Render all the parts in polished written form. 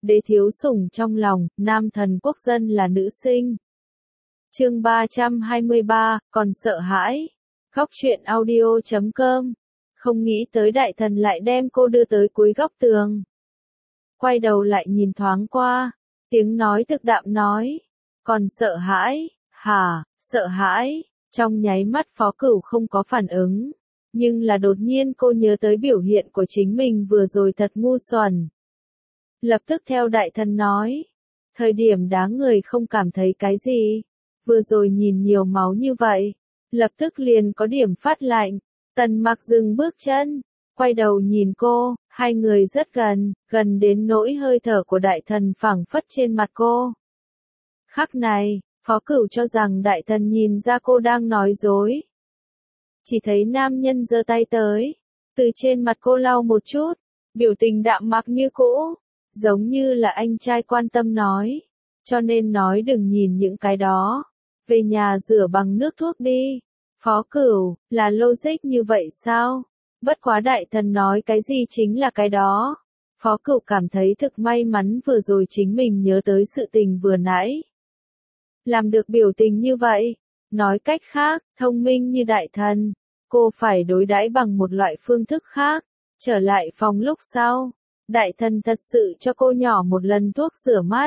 đế thiếu sủng trong lòng, nam thần quốc dân là nữ sinh. Chương 323, còn sợ hãi. Góc truyện audio.com. Không nghĩ tới đại thần lại đem cô đưa tới cuối góc tường. Quay đầu lại nhìn thoáng qua, tiếng nói thực đạm nói, còn sợ hãi, hả, sợ hãi. Trong nháy mắt Phó Cửu không có phản ứng, nhưng là đột nhiên cô nhớ tới biểu hiện của chính mình vừa rồi thật ngu xuẩn. Lập tức theo đại thần nói, thời điểm đá người không cảm thấy cái gì, vừa rồi nhìn nhiều máu như vậy, lập tức liền có điểm phát lạnh. Tần Mặc dừng bước chân, quay đầu nhìn cô, hai người rất gần, gần đến nỗi hơi thở của đại thần phảng phất trên mặt cô. Khắc này, Phó Cửu cho rằng đại thần nhìn ra cô đang nói dối. Chỉ thấy nam nhân giơ tay tới, từ trên mặt cô lau một chút, biểu tình đạm mạc như cũ, giống như là anh trai quan tâm nói, cho nên nói đừng nhìn những cái đó, về nhà rửa bằng nước thuốc đi. Phó Cửu, là logic như vậy sao? Bất quá đại thần nói cái gì chính là cái đó. Phó Cửu cảm thấy thực may mắn vừa rồi chính mình nhớ tới sự tình vừa nãy. Làm được biểu tình như vậy, nói cách khác, thông minh như đại thần, cô phải đối đãi bằng một loại phương thức khác. Trở lại phòng lúc sau, đại thần thật sự cho cô nhỏ một lần thuốc rửa mắt.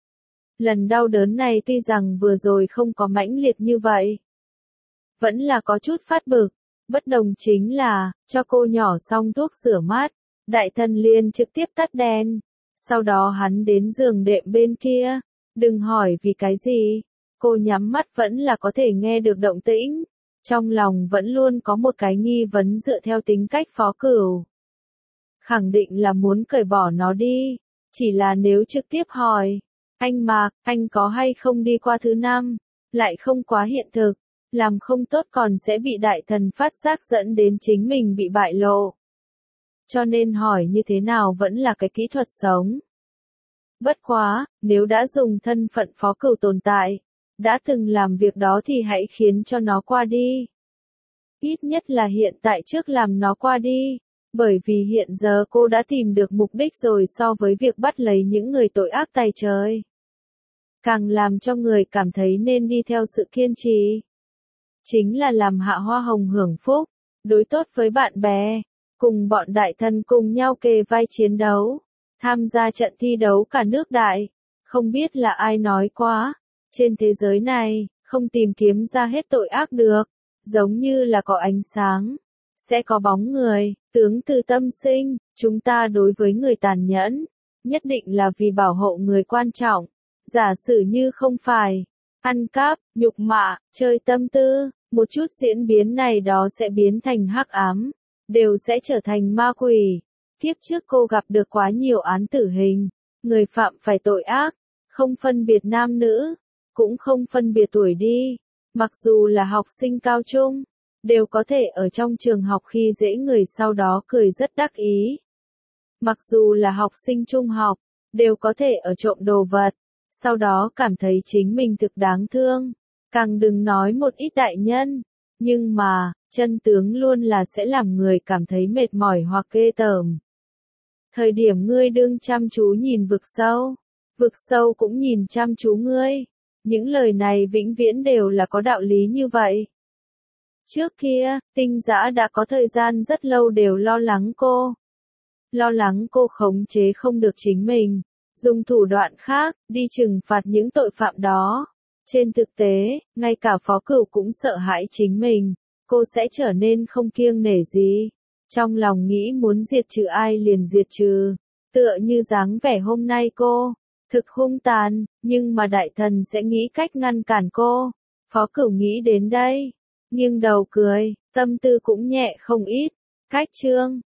Lần đau đớn này tuy rằng vừa rồi không có mãnh liệt như vậy, vẫn là có chút phát bực. Bất đồng chính là, cho cô nhỏ xong thuốc rửa mắt, đại thần liền trực tiếp tắt đèn. Sau đó hắn đến giường đệm bên kia, đừng hỏi vì cái gì, cô nhắm mắt vẫn là có thể nghe được động tĩnh. Trong lòng vẫn luôn có một cái nghi vấn dựa theo tính cách Phó Cửu. Khẳng định là muốn cởi bỏ nó đi, chỉ là nếu trực tiếp hỏi, anh Mạc, anh có hay không đi qua thứ năm, lại không quá hiện thực. Làm không tốt còn sẽ bị đại thần phát giác dẫn đến chính mình bị bại lộ. Cho nên hỏi như thế nào vẫn là cái kỹ thuật sống. Bất quá, nếu đã dùng thân phận Phó Cửu tồn tại, đã từng làm việc đó thì hãy khiến cho nó qua đi. Ít nhất là hiện tại trước làm nó qua đi, bởi vì hiện giờ cô đã tìm được mục đích rồi so với việc bắt lấy những người tội ác tày trời. Càng làm cho người cảm thấy nên đi theo sự kiên trì. Chính là làm Hạ Hoa Hồng hưởng phúc, đối tốt với bạn bè, cùng bọn đại thần cùng nhau kề vai chiến đấu, tham gia trận thi đấu cả nước đại. Không biết là ai nói quá, trên thế giới này, không tìm kiếm ra hết tội ác được, giống như là có ánh sáng, sẽ có bóng người, tướng từ tâm sinh, chúng ta đối với người tàn nhẫn, nhất định là vì bảo hộ người quan trọng, giả sử như không phải. Ăn cắp, nhục mạ, chơi tâm tư, một chút diễn biến này đó sẽ biến thành hắc ám, đều sẽ trở thành ma quỷ. Kiếp trước cô gặp được quá nhiều án tử hình, người phạm phải tội ác, không phân biệt nam nữ, cũng không phân biệt tuổi đi, mặc dù là học sinh cao trung, đều có thể ở trong trường học khi dễ người sau đó cười rất đắc ý. Mặc dù là học sinh trung học, đều có thể ở trộm đồ vật, sau đó cảm thấy chính mình thực đáng thương, càng đừng nói một ít đại nhân, nhưng mà, chân tướng luôn là sẽ làm người cảm thấy mệt mỏi hoặc ghê tởm. Thời điểm ngươi đương chăm chú nhìn vực sâu cũng nhìn chăm chú ngươi, những lời này vĩnh viễn đều là có đạo lý như vậy. Trước kia, Tinh Dã đã có thời gian rất lâu đều lo lắng cô khống chế không được chính mình. Dùng thủ đoạn khác, đi trừng phạt những tội phạm đó. Trên thực tế, ngay cả Phó Cửu cũng sợ hãi chính mình, cô sẽ trở nên không kiêng nể gì. Trong lòng nghĩ muốn diệt trừ ai liền diệt trừ, tựa như dáng vẻ hôm nay cô, thực hung tàn, nhưng mà đại thần sẽ nghĩ cách ngăn cản cô. Phó Cửu nghĩ đến đây, nghiêng đầu cười, tâm tư cũng nhẹ không ít. Cách chương